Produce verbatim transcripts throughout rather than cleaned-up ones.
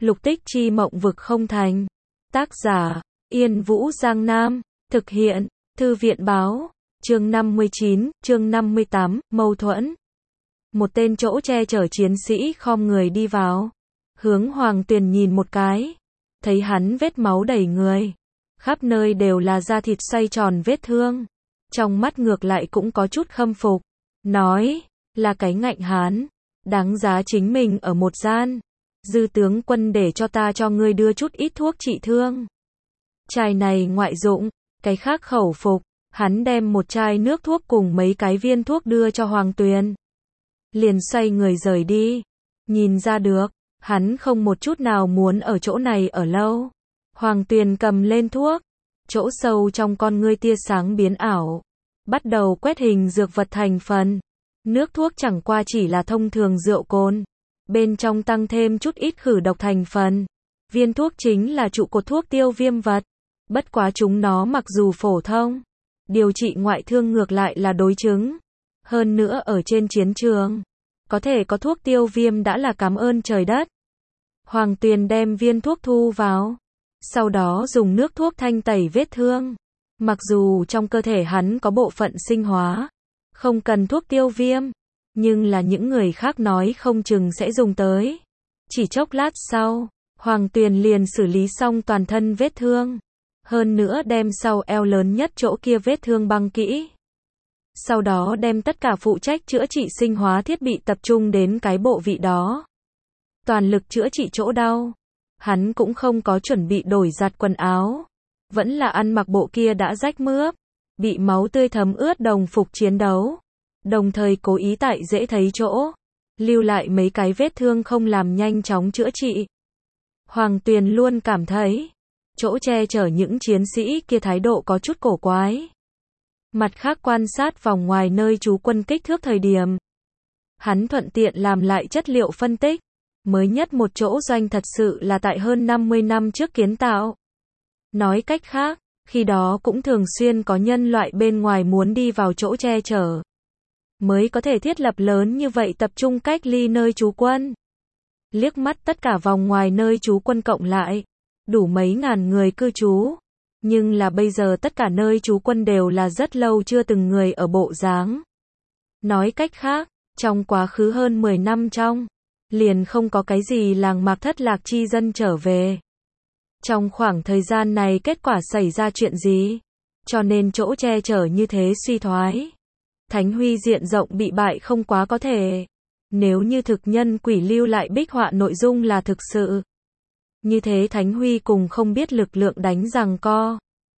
Lục tích chi mộng vực không thành. Tác giả, Yên Vũ Giang Nam. Thực hiện, Thư viện báo. Chương năm mươi chín, chương năm mươi tám, mâu thuẫn. Một tên chỗ che chở chiến sĩ khom người đi vào. Hướng Hoàng Tuyền nhìn một cái. Thấy hắn vết máu đầy người. Khắp nơi đều là da thịt xoay tròn vết thương. Trong mắt ngược lại cũng có chút khâm phục. Nói, là cái ngạnh hán. Đáng giá chính mình ở một gian. Dư tướng quân để cho ta cho ngươi đưa chút ít thuốc trị thương. Chai này ngoại dụng, cái khác khẩu phục. Hắn đem một chai nước thuốc cùng mấy cái viên thuốc đưa cho Hoàng Tuyền. Liền xoay người rời đi. Nhìn ra được, hắn không một chút nào muốn ở chỗ này ở lâu. Hoàng Tuyền cầm lên thuốc. Chỗ sâu trong con ngươi tia sáng biến ảo. Bắt đầu quét hình dược vật thành phần. Nước thuốc chẳng qua chỉ là thông thường rượu cồn. Bên trong tăng thêm chút ít khử độc thành phần. Viên thuốc chính là trụ cột thuốc tiêu viêm vật. Bất quá chúng nó mặc dù phổ thông, điều trị ngoại thương ngược lại là đối chứng. Hơn nữa ở trên chiến trường, có thể có thuốc tiêu viêm đã là cảm ơn trời đất. Hoàng Tuyền đem viên thuốc thu vào. Sau đó dùng nước thuốc thanh tẩy vết thương. Mặc dù trong cơ thể hắn có bộ phận sinh hóa, không cần thuốc tiêu viêm. Nhưng là những người khác nói không chừng sẽ dùng tới. Chỉ chốc lát sau, Hoàng Tuyền liền xử lý xong toàn thân vết thương. Hơn nữa đem sau eo lớn nhất chỗ kia vết thương băng kỹ. Sau đó đem tất cả phụ trách chữa trị sinh hóa thiết bị tập trung đến cái bộ vị đó. Toàn lực chữa trị chỗ đau. Hắn cũng không có chuẩn bị đổi giặt quần áo. Vẫn là ăn mặc bộ kia đã rách mướp. Bị máu tươi thấm ướt đồng phục chiến đấu. Đồng thời cố ý tại dễ thấy chỗ. Lưu lại mấy cái vết thương không làm nhanh chóng chữa trị. Hoàng Tuyền luôn cảm thấy. Chỗ che chở những chiến sĩ kia thái độ có chút cổ quái. Mặt khác quan sát vòng ngoài nơi trú quân kích thước thời điểm. Hắn thuận tiện làm lại chất liệu phân tích. Mới nhất một chỗ doanh thật sự là tại hơn năm mươi năm trước kiến tạo. Nói cách khác, khi đó cũng thường xuyên có nhân loại bên ngoài muốn đi vào chỗ che chở. Mới có thể thiết lập lớn như vậy tập trung cách ly nơi trú quân. Liếc mắt tất cả vòng ngoài nơi trú quân cộng lại. Đủ mấy ngàn người cư trú. Nhưng là bây giờ tất cả nơi trú quân đều là rất lâu chưa từng người ở bộ dáng. Nói cách khác, trong quá khứ hơn mười năm trong, liền không có cái gì làng mạc thất lạc chi dân trở về. Trong khoảng thời gian này kết quả xảy ra chuyện gì? Cho nên chỗ che chở như thế suy thoái. Thánh Huy diện rộng bị bại không quá có thể. Nếu như thực nhân quỷ lưu lại bích họa nội dung là thực sự. Như thế Thánh Huy cùng không biết lực lượng đánh giằng co.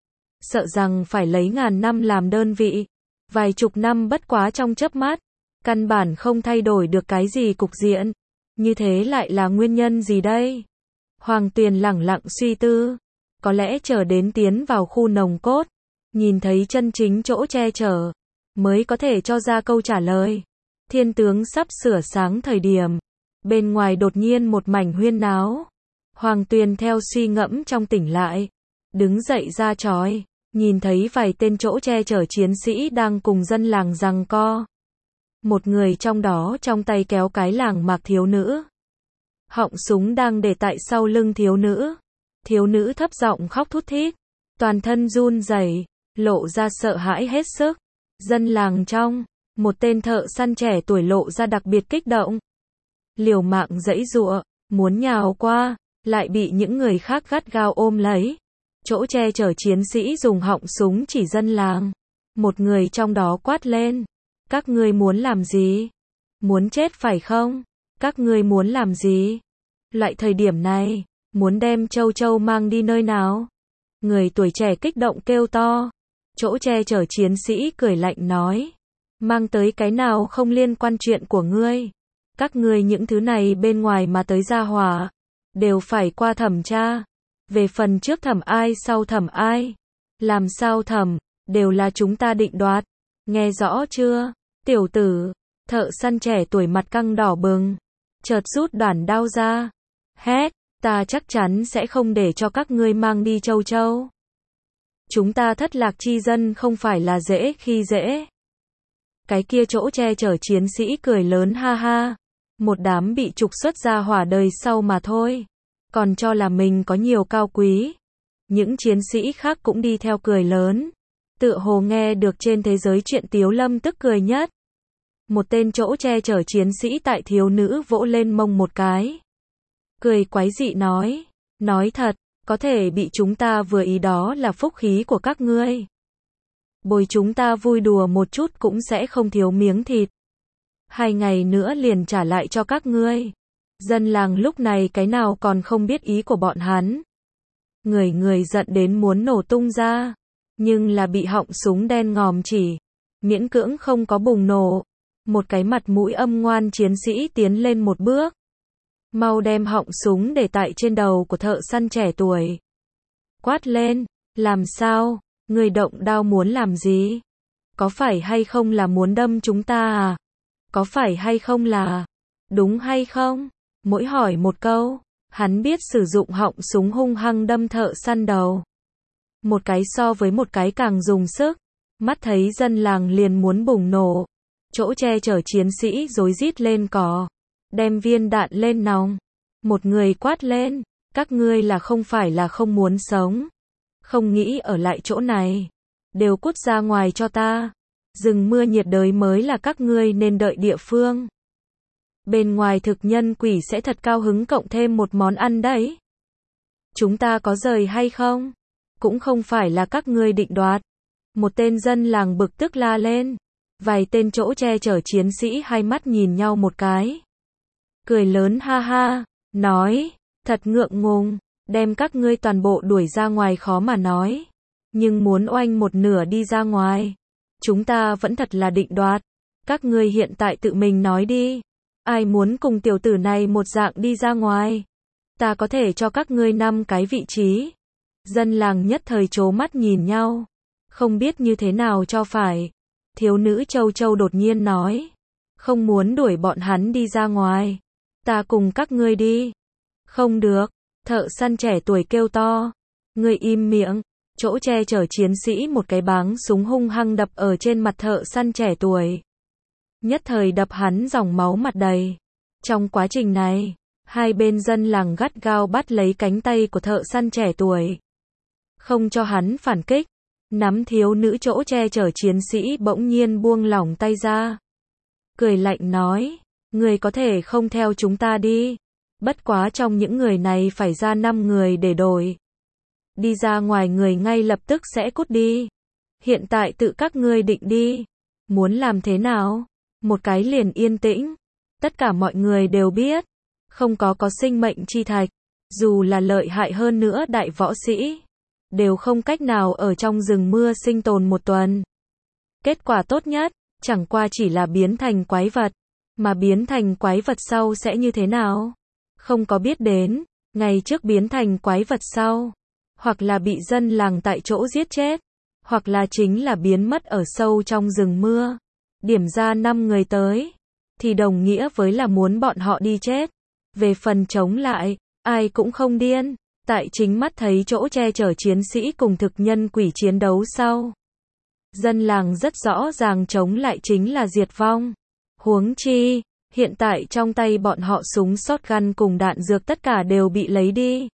Sợ rằng phải lấy ngàn năm làm đơn vị. Vài chục năm bất quá trong chớp mắt. Căn bản không thay đổi được cái gì cục diện. Như thế lại là nguyên nhân gì đây? Hoàng Tuyền lẳng lặng suy tư. Có lẽ chờ đến tiến vào khu nòng cốt. Nhìn thấy chân chính chỗ che chở. Mới có thể cho ra câu trả lời. Thiên tướng sắp sửa sáng thời điểm. Bên ngoài đột nhiên một mảnh huyên náo. Hoàng Tuyền theo suy ngẫm trong tỉnh lại. Đứng dậy ra chói. Nhìn thấy vài tên chỗ che chở chiến sĩ đang cùng dân làng giằng co. Một người trong đó trong tay kéo cái làng mạc thiếu nữ. Họng súng đang để tại sau lưng thiếu nữ. Thiếu nữ thấp giọng khóc thút thít. Toàn thân run rẩy, lộ ra sợ hãi hết sức. Dân làng trong, một tên thợ săn trẻ tuổi lộ ra đặc biệt kích động. Liều mạng giãy giụa, muốn nhào qua, lại bị những người khác gắt gao ôm lấy. Chỗ che chở chiến sĩ dùng họng súng chỉ dân làng. Một người trong đó quát lên. Các ngươi muốn làm gì? Muốn chết phải không? Các ngươi muốn làm gì? Loại thời điểm này, muốn đem Châu Châu mang đi nơi nào? Người tuổi trẻ kích động kêu to. Chỗ che chở chiến sĩ cười lạnh nói. Mang tới cái nào không liên quan chuyện của ngươi. Các ngươi những thứ này bên ngoài mà tới gia hỏa. Đều phải qua thẩm tra. Về phần trước thẩm ai sau thẩm ai. Làm sao thẩm, đều là chúng ta định đoạt. Nghe rõ chưa? Tiểu tử, thợ săn trẻ tuổi mặt căng đỏ bừng. Chợt rút đoạn đao ra. Hét, ta chắc chắn sẽ không để cho các ngươi mang đi Châu Châu. Chúng ta thất lạc chi dân không phải là dễ khi dễ. Cái kia chỗ che chở chiến sĩ cười lớn ha ha. Một đám bị trục xuất ra hỏa đời sau mà thôi. còn cho là mình có nhiều cao quý. Những chiến sĩ khác cũng đi theo cười lớn. Tựa hồ nghe được trên thế giới chuyện Tiếu Lâm tức cười nhất. Một tên chỗ che chở chiến sĩ tại thiếu nữ vỗ lên mông một cái. Cười quái dị nói. Nói thật, có thể bị chúng ta vừa ý đó là phúc khí của các ngươi. Bồi chúng ta vui đùa một chút cũng sẽ không thiếu miếng thịt. Hai ngày nữa liền trả lại cho các ngươi. Dân làng lúc này cái nào còn không biết ý của bọn hắn. Người người giận đến muốn nổ tung ra. Nhưng là bị họng súng đen ngòm chỉ. Miễn cưỡng không có bùng nổ. Một cái mặt mũi âm ngoan chiến sĩ tiến lên một bước. Mau đem họng súng để tại trên đầu của thợ săn trẻ tuổi. Quát lên. Làm sao? Người động đao muốn làm gì? Có phải hay không là muốn đâm chúng ta à? Có phải hay không là? Đúng hay không? Mỗi hỏi một câu. Hắn biết sử dụng họng súng hung hăng đâm thợ săn đầu. Một cái so với một cái càng dùng sức. Mắt thấy dân làng liền muốn bùng nổ. Chỗ che chở chiến sĩ rối rít lên cò. Đem viên đạn lên nòng. Một người quát lên. Các ngươi là không phải là không muốn sống. Không nghĩ ở lại chỗ này. Đều cút ra ngoài cho ta. Rừng mưa nhiệt đới mới là các ngươi nên đợi địa phương. Bên ngoài thực nhân quỷ sẽ thật cao hứng cộng thêm một món ăn đấy. Chúng ta có rời hay không? Cũng không phải là các ngươi định đoạt. Một tên dân làng bực tức la lên. Vài tên chỗ che chở chiến sĩ hai mắt nhìn nhau một cái. Cười lớn ha ha. Nói. Thật ngượng ngùng. Đem các ngươi toàn bộ đuổi ra ngoài khó mà nói. Nhưng muốn oanh một nửa đi ra ngoài. Chúng ta vẫn thật là định đoạt. Các ngươi hiện tại tự mình nói đi. Ai muốn cùng tiểu tử này một dạng đi ra ngoài? Ta có thể cho các ngươi năm cái vị trí. Dân làng nhất thời trố mắt nhìn nhau. Không biết như thế nào cho phải. Thiếu nữ Châu Châu đột nhiên nói. Không muốn đuổi bọn hắn đi ra ngoài. Ta cùng các ngươi đi. Không được. Thợ săn trẻ tuổi kêu to. Ngươi im miệng. Chỗ che chở chiến sĩ một cái báng súng hung hăng đập ở trên mặt thợ săn trẻ tuổi. Nhất thời đập hắn dòng máu mặt đầy. Trong quá trình này, hai bên dân làng gắt gao bắt lấy cánh tay của thợ săn trẻ tuổi. Không cho hắn phản kích. Nắm thiếu nữ chỗ che chở chiến sĩ bỗng nhiên buông lỏng tay ra. Cười lạnh nói. Người có thể không theo chúng ta đi. Bất quá trong những người này phải ra năm người để đổi. Đi ra ngoài người ngay lập tức sẽ cút đi. Hiện tại tự các ngươi định đi. Muốn làm thế nào? Một cái liền yên tĩnh. Tất cả mọi người đều biết. Không có có sinh mệnh chi thạch. Dù là lợi hại hơn nữa đại võ sĩ. Đều không cách nào ở trong rừng mưa sinh tồn một tuần. Kết quả tốt nhất. Chẳng qua chỉ là biến thành quái vật. Mà biến thành quái vật sau sẽ như thế nào? Không có biết đến. Ngày trước biến thành quái vật sau. Hoặc là bị dân làng tại chỗ giết chết. Hoặc là chính là biến mất ở sâu trong rừng mưa. Điểm ra năm người tới. Thì đồng nghĩa với là muốn bọn họ đi chết. Về phần chống lại. Ai cũng không điên. Tại chính mắt thấy chỗ che chở chiến sĩ cùng thực nhân quỷ chiến đấu sau. Dân làng rất rõ ràng chống lại chính là diệt vong. Huống chi. Hiện tại trong tay bọn họ súng shotgun cùng đạn dược tất cả đều bị lấy đi.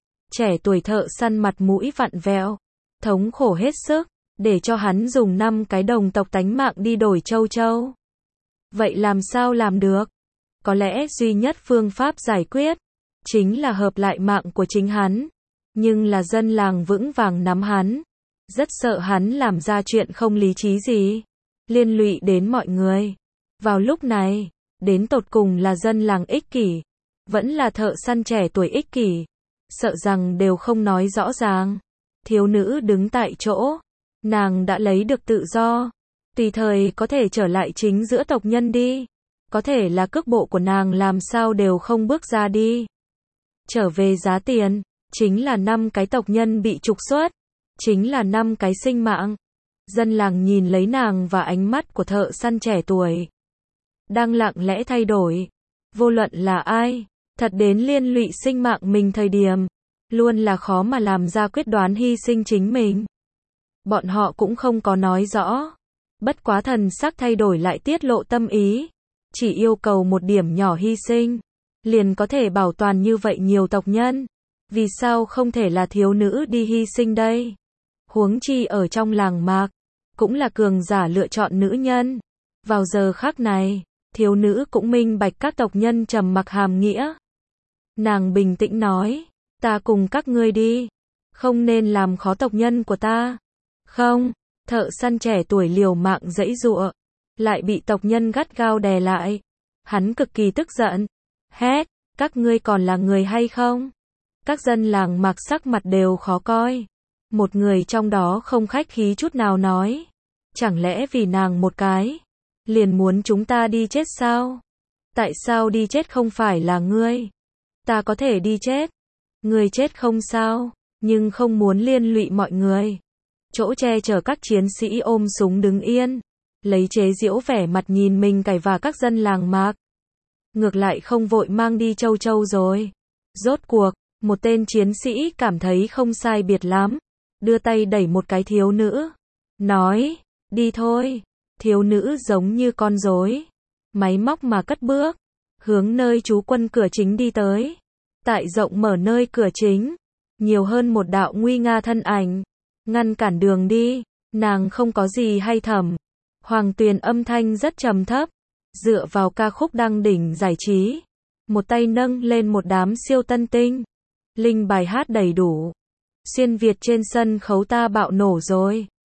Trẻ tuổi thợ săn mặt mũi vặn vẹo. Thống khổ hết sức. Để cho hắn dùng năm cái đồng tộc tánh mạng đi đổi Châu Châu. Vậy làm sao làm được? Có lẽ duy nhất phương pháp giải quyết. Chính là hợp lại mạng của chính hắn. Nhưng là dân làng vững vàng nắm hắn. Rất sợ hắn làm ra chuyện không lý trí gì. Liên lụy đến mọi người. Vào lúc này. Đến tột cùng là dân làng ích kỷ. Vẫn là thợ săn trẻ tuổi ích kỷ. Sợ rằng đều không nói rõ ràng. Thiếu nữ đứng tại chỗ. Nàng đã lấy được tự do. Tùy thời có thể trở lại chính giữa tộc nhân đi. Có thể là cước bộ của nàng làm sao đều không bước ra đi. Trở về giá tiền. Chính là năm cái tộc nhân bị trục xuất. Chính là năm cái sinh mạng. Dân làng nhìn lấy nàng và ánh mắt của thợ săn trẻ tuổi. Đang lặng lẽ thay đổi. Vô luận là ai. Thật đến liên lụy sinh mạng mình thời điểm. Luôn là khó mà làm ra quyết đoán hy sinh chính mình. Bọn họ cũng không có nói rõ. Bất quá thần sắc thay đổi lại tiết lộ tâm ý. Chỉ yêu cầu một điểm nhỏ hy sinh. liền có thể bảo toàn như vậy nhiều tộc nhân. Vì sao không thể là thiếu nữ đi hy sinh đây? Huống chi ở trong làng mạc, cũng là cường giả lựa chọn nữ nhân. Vào giờ khắc này, thiếu nữ cũng minh bạch các tộc nhân trầm mặc hàm nghĩa. Nàng bình tĩnh nói, ta cùng các ngươi đi, không nên làm khó tộc nhân của ta. Không, thợ săn trẻ tuổi liều mạng giãy giụa, lại bị tộc nhân gắt gao đè lại. Hắn cực kỳ tức giận, hét, các ngươi còn là người hay không? Các dân làng mạc sắc mặt đều khó coi. Một người trong đó không khách khí chút nào nói, chẳng lẽ vì nàng một cái, liền muốn chúng ta đi chết sao? Tại sao đi chết không phải là ngươi? Ta có thể đi chết. Ngươi chết không sao, nhưng không muốn liên lụy mọi người. Chỗ che chở các chiến sĩ ôm súng đứng yên, lấy chế giễu vẻ mặt nhìn mình cày và các dân làng mạc. Ngược lại không vội mang đi châu châu rồi. Rốt cuộc, một tên chiến sĩ cảm thấy không sai biệt lắm, đưa tay đẩy một cái thiếu nữ, nói, đi thôi. Thiếu nữ giống như con rối, máy móc mà cất bước, hướng nơi trú quân cửa chính đi tới. Tại rộng mở nơi cửa chính, nhiều hơn một đạo nguy nga thân ảnh, ngăn cản đường đi. Nàng không có gì hay thầm. Hoàng Tuyền âm thanh rất trầm thấp, dựa vào ca khúc đăng đỉnh giải trí, một tay nâng lên một đám siêu tân tinh. Linh bài hát đầy đủ. Xuyên Việt trên sân khấu ta bạo nổ rồi.